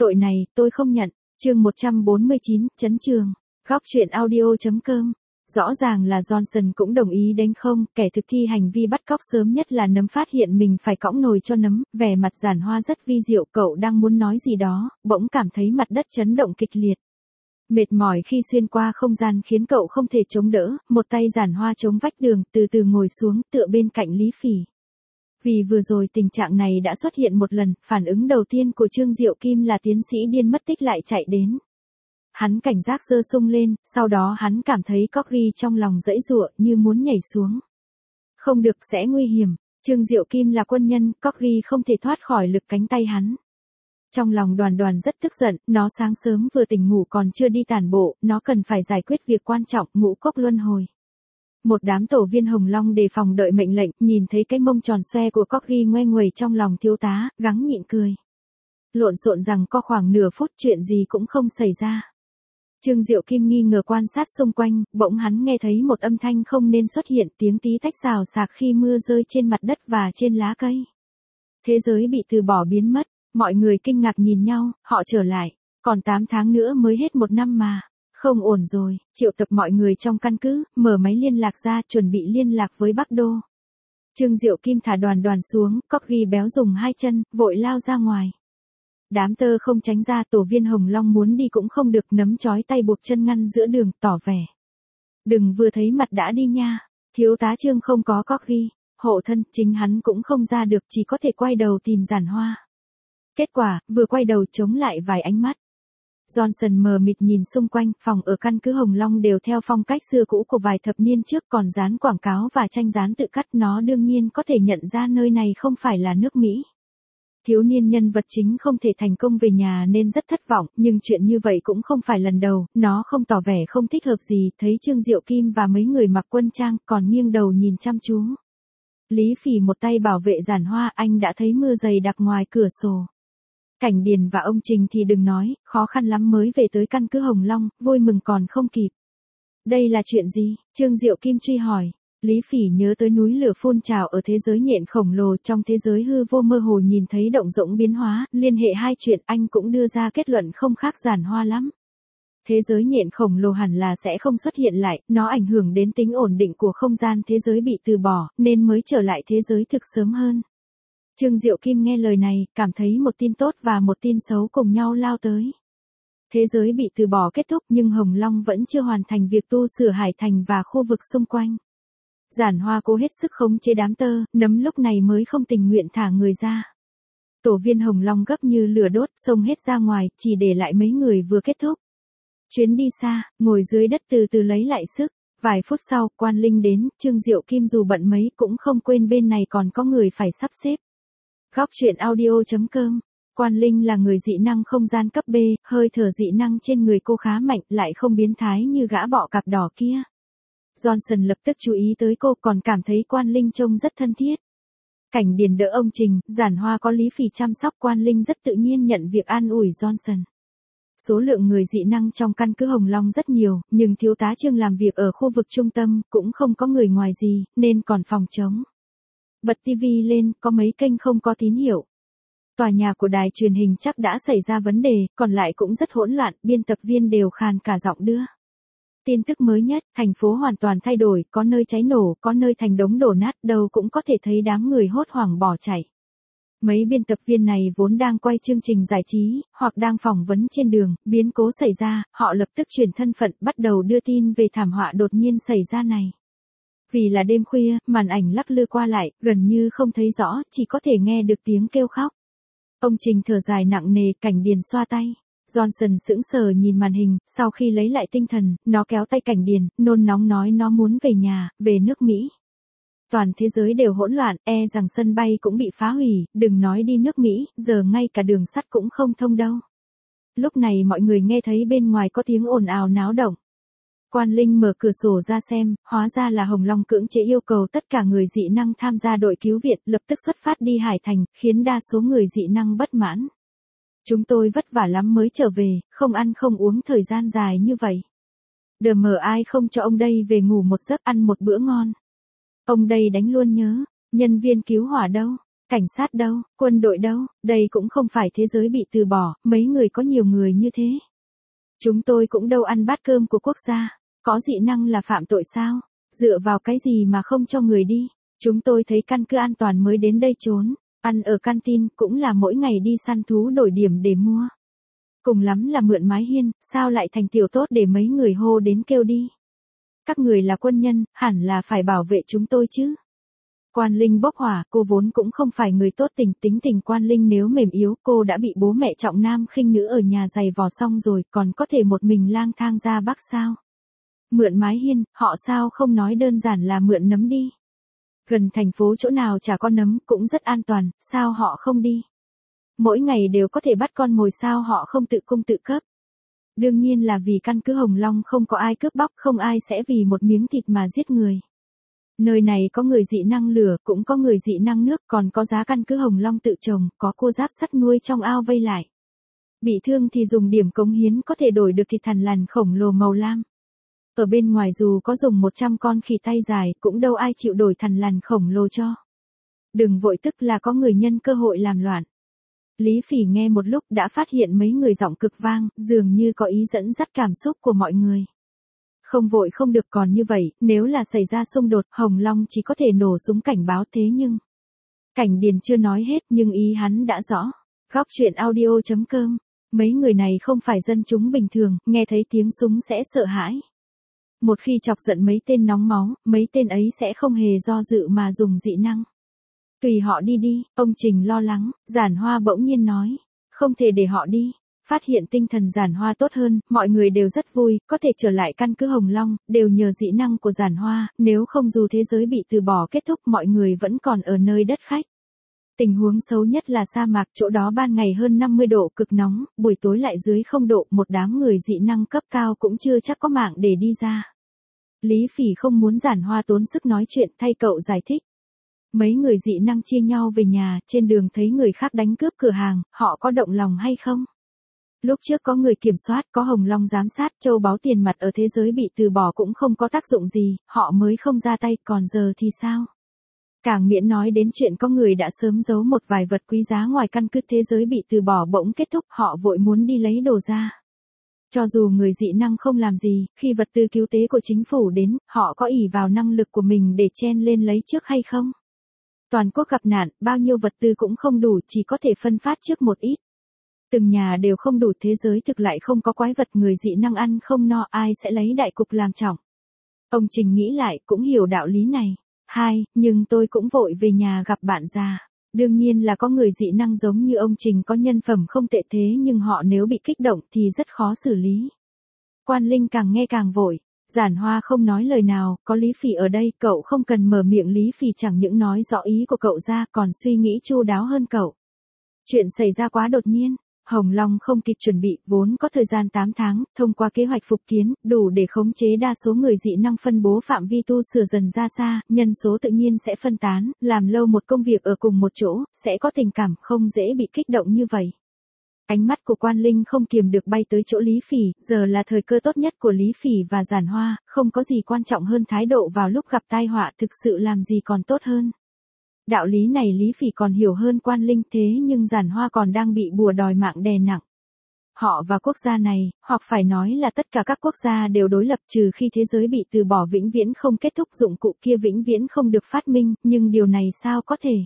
Tội này, tôi không nhận. Chương 149, Chấn Trường. Góc truyện audio.com. Rõ ràng là Johnson cũng đồng ý đánh không, kẻ thực thi hành vi bắt cóc sớm nhất là Nấm phát hiện mình phải cõng nồi cho Nấm, vẻ mặt Giản Hoa rất vi diệu, cậu đang muốn nói gì đó, bỗng cảm thấy mặt đất chấn động kịch liệt. Mệt mỏi khi xuyên qua không gian khiến cậu không thể chống đỡ, một tay Giản Hoa chống vách đường, từ từ ngồi xuống, tựa bên cạnh Lý Phỉ. Vì vừa rồi tình trạng này đã xuất hiện một lần, phản ứng đầu tiên của Trương Diệu Kim là tiến sĩ điên mất tích lại chạy đến. Hắn cảnh giác giơ sung lên, sau đó hắn cảm thấy Corgi trong lòng giãy giụa như muốn nhảy xuống. Không được, sẽ nguy hiểm. Trương Diệu Kim là quân nhân, Corgi không thể thoát khỏi lực cánh tay hắn. Trong lòng Đoàn Đoàn rất tức giận, nó sáng sớm vừa tỉnh ngủ còn chưa đi tản bộ, nó cần phải giải quyết việc quan trọng, ngũ cốc luân hồi. Một đám tổ viên Hồng Long đề phòng đợi mệnh lệnh, nhìn thấy cái mông tròn xoe của Corgi ngoe nguẩy trong lòng thiếu tá, gắng nhịn cười. Lộn xộn rằng có khoảng nửa phút chuyện gì cũng không xảy ra. Trương Diệu Kim nghi ngờ quan sát xung quanh, bỗng hắn nghe thấy một âm thanh không nên xuất hiện, tiếng tí tách xào xạc khi mưa rơi trên mặt đất và trên lá cây. Thế giới bị từ bỏ biến mất, mọi người kinh ngạc nhìn nhau, họ trở lại, còn 8 tháng nữa mới hết 1 năm mà. Không ổn rồi, triệu tập mọi người trong căn cứ, mở máy liên lạc ra, chuẩn bị liên lạc với Bắc Đô. Trương Diệu Kim thả Đoàn Đoàn xuống, Corgi béo dùng 2 chân, vội lao ra ngoài. Đám tơ không tránh ra, tổ viên Hồng Long muốn đi cũng không được, Nấm trói tay buộc chân ngăn giữa đường, tỏ vẻ. Đừng vừa thấy mặt đã đi nha, thiếu tá Trương không có Corgi, hộ thân, chính hắn cũng không ra được, chỉ có thể quay đầu tìm Giản Hoa. Kết quả, vừa quay đầu chống lại vài ánh mắt. Johnson mờ mịt nhìn xung quanh, phòng ở căn cứ Hồng Long đều theo phong cách xưa cũ của vài thập niên trước, còn dán quảng cáo và tranh dán tự cắt, nó đương nhiên có thể nhận ra nơi này không phải là nước Mỹ. Thiếu niên nhân vật chính không thể thành công về nhà nên rất thất vọng, nhưng chuyện như vậy cũng không phải lần đầu, nó không tỏ vẻ không thích hợp gì, thấy Trương Diệu Kim và mấy người mặc quân trang còn nghiêng đầu nhìn chăm chú. Lý Phỉ một tay bảo vệ Giản Hoa, anh đã thấy mưa dày đặc ngoài cửa sổ. Cảnh Điền và ông Trình thì đừng nói, khó khăn lắm mới về tới căn cứ Hồng Long, vui mừng còn không kịp. Đây là chuyện gì? Trương Diệu Kim truy hỏi. Lý Phỉ nhớ tới núi lửa phun trào ở thế giới nhện khổng lồ, trong thế giới hư vô mơ hồ nhìn thấy động rỗng biến hóa, liên hệ hai chuyện, anh cũng đưa ra kết luận không khác Giản Hoa lắm. Thế giới nhện khổng lồ hẳn là sẽ không xuất hiện lại, nó ảnh hưởng đến tính ổn định của không gian thế giới bị từ bỏ, nên mới trở lại thế giới thực sớm hơn. Trương Diệu Kim nghe lời này, cảm thấy một tin tốt và một tin xấu cùng nhau lao tới. Thế giới bị từ bỏ kết thúc nhưng Hồng Long vẫn chưa hoàn thành việc tu sửa Hải Thành và khu vực xung quanh. Giản Hoa cố hết sức khống chế đám tơ, Nấm lúc này mới không tình nguyện thả người ra. Tổ viên Hồng Long gấp như lửa đốt, xông hết ra ngoài, chỉ để lại mấy người vừa kết thúc. Chuyến đi xa, ngồi dưới đất từ từ lấy lại sức. Vài phút sau, Quan Linh đến, Trương Diệu Kim dù bận mấy cũng không quên bên này còn có người phải sắp xếp. Góc truyện audio.com. Quan Linh là người dị năng không gian cấp B, hơi thở dị năng trên người cô khá mạnh, lại không biến thái như gã bọ cạp đỏ kia. Johnson lập tức chú ý tới cô, còn cảm thấy Quan Linh trông rất thân thiết. Cảnh Điền đỡ ông Trình, Giản Hoa có Lý Phỉ chăm sóc, Quan Linh rất tự nhiên nhận việc an ủi Johnson. Số lượng người dị năng trong căn cứ Hồng Long rất nhiều, nhưng thiếu tá Trương làm việc ở khu vực trung tâm, cũng không có người ngoài gì, nên còn phòng trống. Bật tivi lên, có mấy kênh không có tín hiệu. Tòa nhà của đài truyền hình chắc đã xảy ra vấn đề, còn lại cũng rất hỗn loạn, biên tập viên đều khàn cả giọng đưa. Tin tức mới nhất, thành phố hoàn toàn thay đổi, có nơi cháy nổ, có nơi thành đống đổ nát, đâu cũng có thể thấy đám người hốt hoảng bỏ chạy. Mấy biên tập viên này vốn đang quay chương trình giải trí, hoặc đang phỏng vấn trên đường, biến cố xảy ra, họ lập tức chuyển thân phận, bắt đầu đưa tin về thảm họa đột nhiên xảy ra này. Vì là đêm khuya, màn ảnh lắc lư qua lại, gần như không thấy rõ, chỉ có thể nghe được tiếng kêu khóc. Ông Trình thở dài nặng nề, Cảnh Điền xoa tay. Johnson sững sờ nhìn màn hình, sau khi lấy lại tinh thần, nó kéo tay Cảnh Điền, nôn nóng nói nó muốn về nhà, về nước Mỹ. Toàn thế giới đều hỗn loạn, rằng sân bay cũng bị phá hủy, đừng nói đi nước Mỹ, giờ ngay cả đường sắt cũng không thông đâu. Lúc này mọi người nghe thấy bên ngoài có tiếng ồn ào náo động. Quan Linh mở cửa sổ ra xem, hóa ra là Hồng Long cưỡng chế yêu cầu tất cả người dị năng tham gia đội cứu viện, lập tức xuất phát đi Hải Thành, khiến đa số người dị năng bất mãn. Chúng tôi vất vả lắm mới trở về, không ăn không uống thời gian dài như vậy. Đờ mờ ai không cho ông đây về ngủ một giấc ăn một bữa ngon. Ông đây đánh luôn nhớ, nhân viên cứu hỏa đâu? Cảnh sát đâu, quân đội đâu, đây cũng không phải thế giới bị từ bỏ, mấy người có nhiều người như thế. Chúng tôi cũng đâu ăn bát cơm của quốc gia, có dị năng là phạm tội sao? Dựa vào cái gì mà không cho người đi? Chúng tôi thấy căn cứ an toàn mới đến đây trốn, ăn ở canteen cũng là mỗi ngày đi săn thú đổi điểm để mua. Cùng lắm là mượn mái hiên, sao lại thành tiểu tốt để mấy người hô đến kêu đi? Các người là quân nhân, hẳn là phải bảo vệ chúng tôi chứ. Quan Linh bốc hỏa, cô vốn cũng không phải người tốt tính tình Quan Linh nếu mềm yếu, cô đã bị bố mẹ trọng nam khinh nữ ở nhà giày vò xong rồi, còn có thể một mình lang thang ra Bắc sao? Mượn mái hiên, họ sao không nói đơn giản là mượn nấm đi? Gần thành phố chỗ nào chả có nấm, cũng rất an toàn, sao họ không đi? Mỗi ngày đều có thể bắt con mồi, sao họ không tự cung tự cấp? Đương nhiên là vì căn cứ Hồng Long không có ai cướp bóc, không ai sẽ vì một miếng thịt mà giết người. Nơi này có người dị năng lửa, cũng có người dị năng nước, còn có giá căn cứ Hồng Long tự trồng, có cô giáp sắt nuôi trong ao vây lại. Bị thương thì dùng điểm cống hiến có thể đổi được thịt thằn lằn khổng lồ màu lam. Ở bên ngoài dù có dùng 100 con khỉ tay dài, cũng đâu ai chịu đổi thằn lằn khổng lồ cho. Đừng vội, tức là có người nhân cơ hội làm loạn. Lý Phỉ nghe một lúc đã phát hiện mấy người giọng cực vang, dường như có ý dẫn dắt cảm xúc của mọi người. Không vội không được, còn như vậy, nếu là xảy ra xung đột, Hồng Long chỉ có thể nổ súng cảnh báo thế nhưng... Cảnh Điền chưa nói hết nhưng ý hắn đã rõ. Góc truyện audio.com. Mấy người này không phải dân chúng bình thường, nghe thấy tiếng súng sẽ sợ hãi. Một khi chọc giận mấy tên nóng máu, mấy tên ấy sẽ không hề do dự mà dùng dị năng. Tùy họ đi đi, ông Trình lo lắng, Giản Hoa bỗng nhiên nói. Không thể để họ đi. Phát hiện tinh thần Giản Hoa tốt hơn, mọi người đều rất vui, có thể trở lại căn cứ Hồng Long, đều nhờ dị năng của Giản Hoa, nếu không dù thế giới bị từ bỏ kết thúc mọi người vẫn còn ở nơi đất khách. Tình huống xấu nhất là sa mạc, chỗ đó ban ngày hơn 50 độ cực nóng, buổi tối lại dưới 0 độ, một đám người dị năng cấp cao cũng chưa chắc có mạng để đi ra. Lý Phỉ không muốn Giản Hoa tốn sức nói chuyện, thay cậu giải thích. Mấy người dị năng chia nhau về nhà, trên đường thấy người khác đánh cướp cửa hàng, họ có động lòng hay không? Lúc trước có người kiểm soát, có Hồng Long giám sát, châu báu tiền mặt ở thế giới bị từ bỏ cũng không có tác dụng gì, họ mới không ra tay, còn giờ thì sao? Càng miễn nói đến chuyện có người đã sớm giấu một vài vật quý giá ngoài căn cứ, thế giới bị từ bỏ bỗng kết thúc, họ vội muốn đi lấy đồ ra. Cho dù người dị năng không làm gì, khi vật tư cứu tế của chính phủ đến, họ có ỷ vào năng lực của mình để chen lên lấy trước hay không? Toàn quốc gặp nạn, bao nhiêu vật tư cũng không đủ, chỉ có thể phân phát trước một ít. Từng nhà đều không đủ, thế giới thực lại không có quái vật, người dị năng ăn không no, ai sẽ lấy đại cục làm trọng. Ông Trình nghĩ lại, cũng hiểu đạo lý này. Nhưng tôi cũng vội về nhà gặp bạn già. Đương nhiên là có người dị năng giống như ông Trình có nhân phẩm không tệ, thế nhưng họ nếu bị kích động thì rất khó xử lý. Quan Linh càng nghe càng vội. Giản Hoa không nói lời nào, có Lý Phỉ ở đây, cậu không cần mở miệng, Lý Phỉ chẳng những nói rõ ý của cậu ra, còn suy nghĩ chu đáo hơn cậu. Chuyện xảy ra quá đột nhiên. Hồng Long không kịp chuẩn bị, vốn có thời gian 8 tháng, thông qua kế hoạch phục kiến, đủ để khống chế đa số người dị năng, phân bố phạm vi tu sửa dần ra xa, nhân số tự nhiên sẽ phân tán, làm lâu một công việc ở cùng một chỗ, sẽ có tình cảm, không dễ bị kích động như vậy. Ánh mắt của Quan Linh không kiềm được bay tới chỗ Lý Phỉ, giờ là thời cơ tốt nhất của Lý Phỉ và Giản Hoa, không có gì quan trọng hơn thái độ vào lúc gặp tai họa, thực sự làm gì còn tốt hơn. Đạo lý này Lý Phỉ còn hiểu hơn Quan Linh, thế nhưng Giản Hoa còn đang bị bùa đòi mạng đè nặng. Họ và quốc gia này, hoặc phải nói là tất cả các quốc gia đều đối lập, trừ khi thế giới bị từ bỏ vĩnh viễn không kết thúc, dụng cụ kia vĩnh viễn không được phát minh, nhưng điều này sao có thể?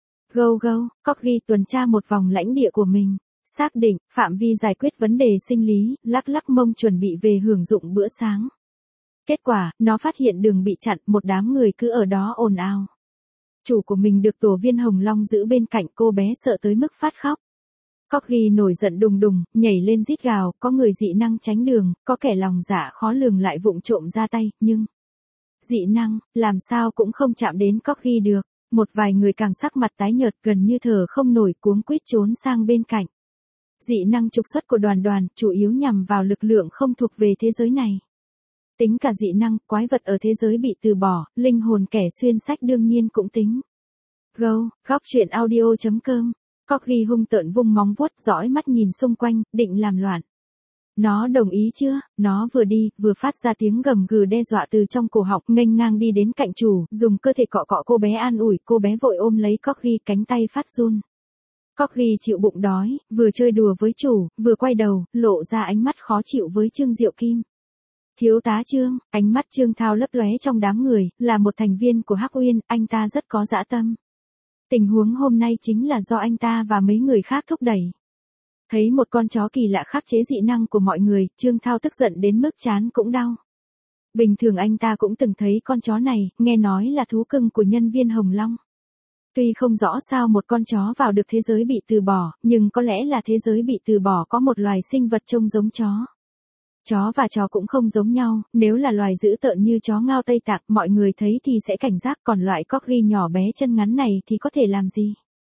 Corgi tuần tra một vòng lãnh địa của mình, xác định phạm vi giải quyết vấn đề sinh lý, lắc lắc mông chuẩn bị về hưởng dụng bữa sáng. Kết quả, nó phát hiện đường bị chặn, một đám người cứ ở đó ồn ào. Chủ của mình được tổ viên Hồng Long giữ bên cạnh, cô bé sợ tới mức phát khóc. Corgi nổi giận đùng đùng, nhảy lên rít gào, có người dị năng tránh đường, có kẻ lòng dạ khó lường lại vụng trộm ra tay, nhưng... dị năng, làm sao cũng không chạm đến Corgi được. Một vài người càng sắc mặt tái nhợt, gần như thở không nổi, cuống quýt trốn sang bên cạnh. Dị năng trục xuất của đoàn, chủ yếu nhằm vào lực lượng không thuộc về thế giới này. Tính cả dị năng, quái vật ở thế giới bị từ bỏ, linh hồn kẻ xuyên sách đương nhiên cũng tính. Góc truyện audio.com. Corgi hung tợn vung móng vuốt, dõi mắt nhìn xung quanh, định làm loạn. Nó đồng ý chưa? Nó vừa đi, vừa phát ra tiếng gầm gừ đe dọa từ trong cổ họng, nghênh ngang đi đến cạnh chủ, dùng cơ thể cọ cọ cô bé an ủi, cô bé vội ôm lấy Corgi, cánh tay phát run. Corgi chịu bụng đói, vừa chơi đùa với chủ, vừa quay đầu, lộ ra ánh mắt khó chịu với Trương Diệu Kim. Thiếu tá Trương, ánh mắt Trương Thao lấp lóe trong đám người, là một thành viên của Hắc Uyên, anh ta rất có dã tâm. Tình huống hôm nay chính là do anh ta và mấy người khác thúc đẩy. Thấy một con chó kỳ lạ khắc chế dị năng của mọi người, Trương Thao tức giận đến mức trán cũng đau. Bình thường anh ta cũng từng thấy con chó này, nghe nói là thú cưng của nhân viên Hồng Long. Tuy không rõ sao một con chó vào được thế giới bị từ bỏ, nhưng có lẽ là thế giới bị từ bỏ có một loài sinh vật trông giống chó. Chó và chó cũng không giống nhau, nếu là loài dữ tợn như chó ngao Tây Tạng, mọi người thấy thì sẽ cảnh giác, còn loại corgi nhỏ bé chân ngắn này thì có thể làm gì?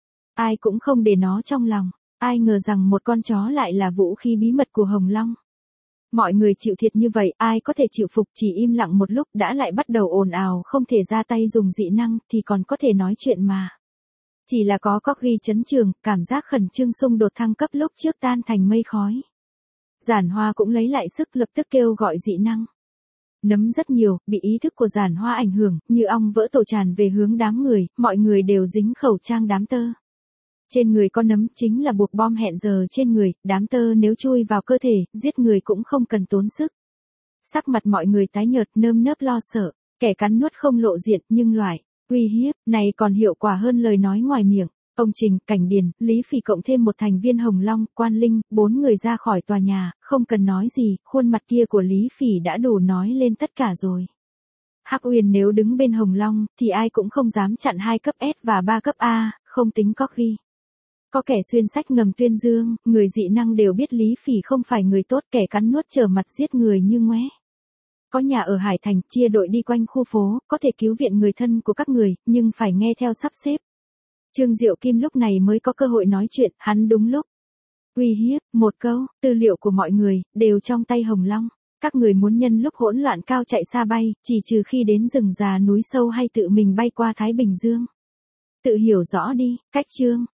Ai cũng không để nó trong lòng, ai ngờ rằng một con chó lại là vũ khí bí mật của Hồng Long. Mọi người chịu thiệt như vậy, ai có thể chịu phục, chỉ im lặng một lúc đã lại bắt đầu ồn ào không thể ra tay dùng dị năng thì còn có thể nói chuyện mà. Chỉ là có corgi chấn trường, cảm giác khẩn trương xung đột thăng cấp lúc trước tan thành mây khói. Giản Hoa cũng lấy lại sức lập tức kêu gọi dị năng. Nấm rất nhiều, bị ý thức của Giản Hoa ảnh hưởng, như ong vỡ tổ tràn về hướng đám người, mọi người đều dính khẩu trang đám tơ. Trên người có nấm chính là buộc bom hẹn giờ trên người, đám tơ nếu chui vào cơ thể, giết người cũng không cần tốn sức. Sắc mặt mọi người tái nhợt nơm nớp lo sợ, kẻ cắn nuốt không lộ diện nhưng loại uy hiếp này còn hiệu quả hơn lời nói ngoài miệng. Ông Trình, Cảnh Điền, Lý Phỉ cộng thêm một thành viên Hồng Long, Quan Linh, 4 người ra khỏi tòa nhà, không cần nói gì, khuôn mặt kia của Lý Phỉ đã đủ nói lên tất cả rồi. Hắc Uyên nếu đứng bên Hồng Long, thì ai cũng không dám chặn 2 cấp S và 3 cấp A, không tính corgi. Có kẻ xuyên sách ngầm tuyên dương, người dị năng đều biết Lý Phỉ không phải người tốt, kẻ cắn nuốt trở mặt giết người như ngoé. Có nhà ở Hải Thành, chia đội đi quanh khu phố, có thể cứu viện người thân của các người, nhưng phải nghe theo sắp xếp. Trương Diệu Kim lúc này mới có cơ hội nói chuyện, hắn đúng lúc. Uy hiếp, một câu, tư liệu của mọi người, đều trong tay Hồng Long. Các người muốn nhân lúc hỗn loạn cao chạy xa bay, chỉ trừ khi đến rừng già núi sâu hay tự mình bay qua Thái Bình Dương. Tự hiểu rõ đi, cách Trương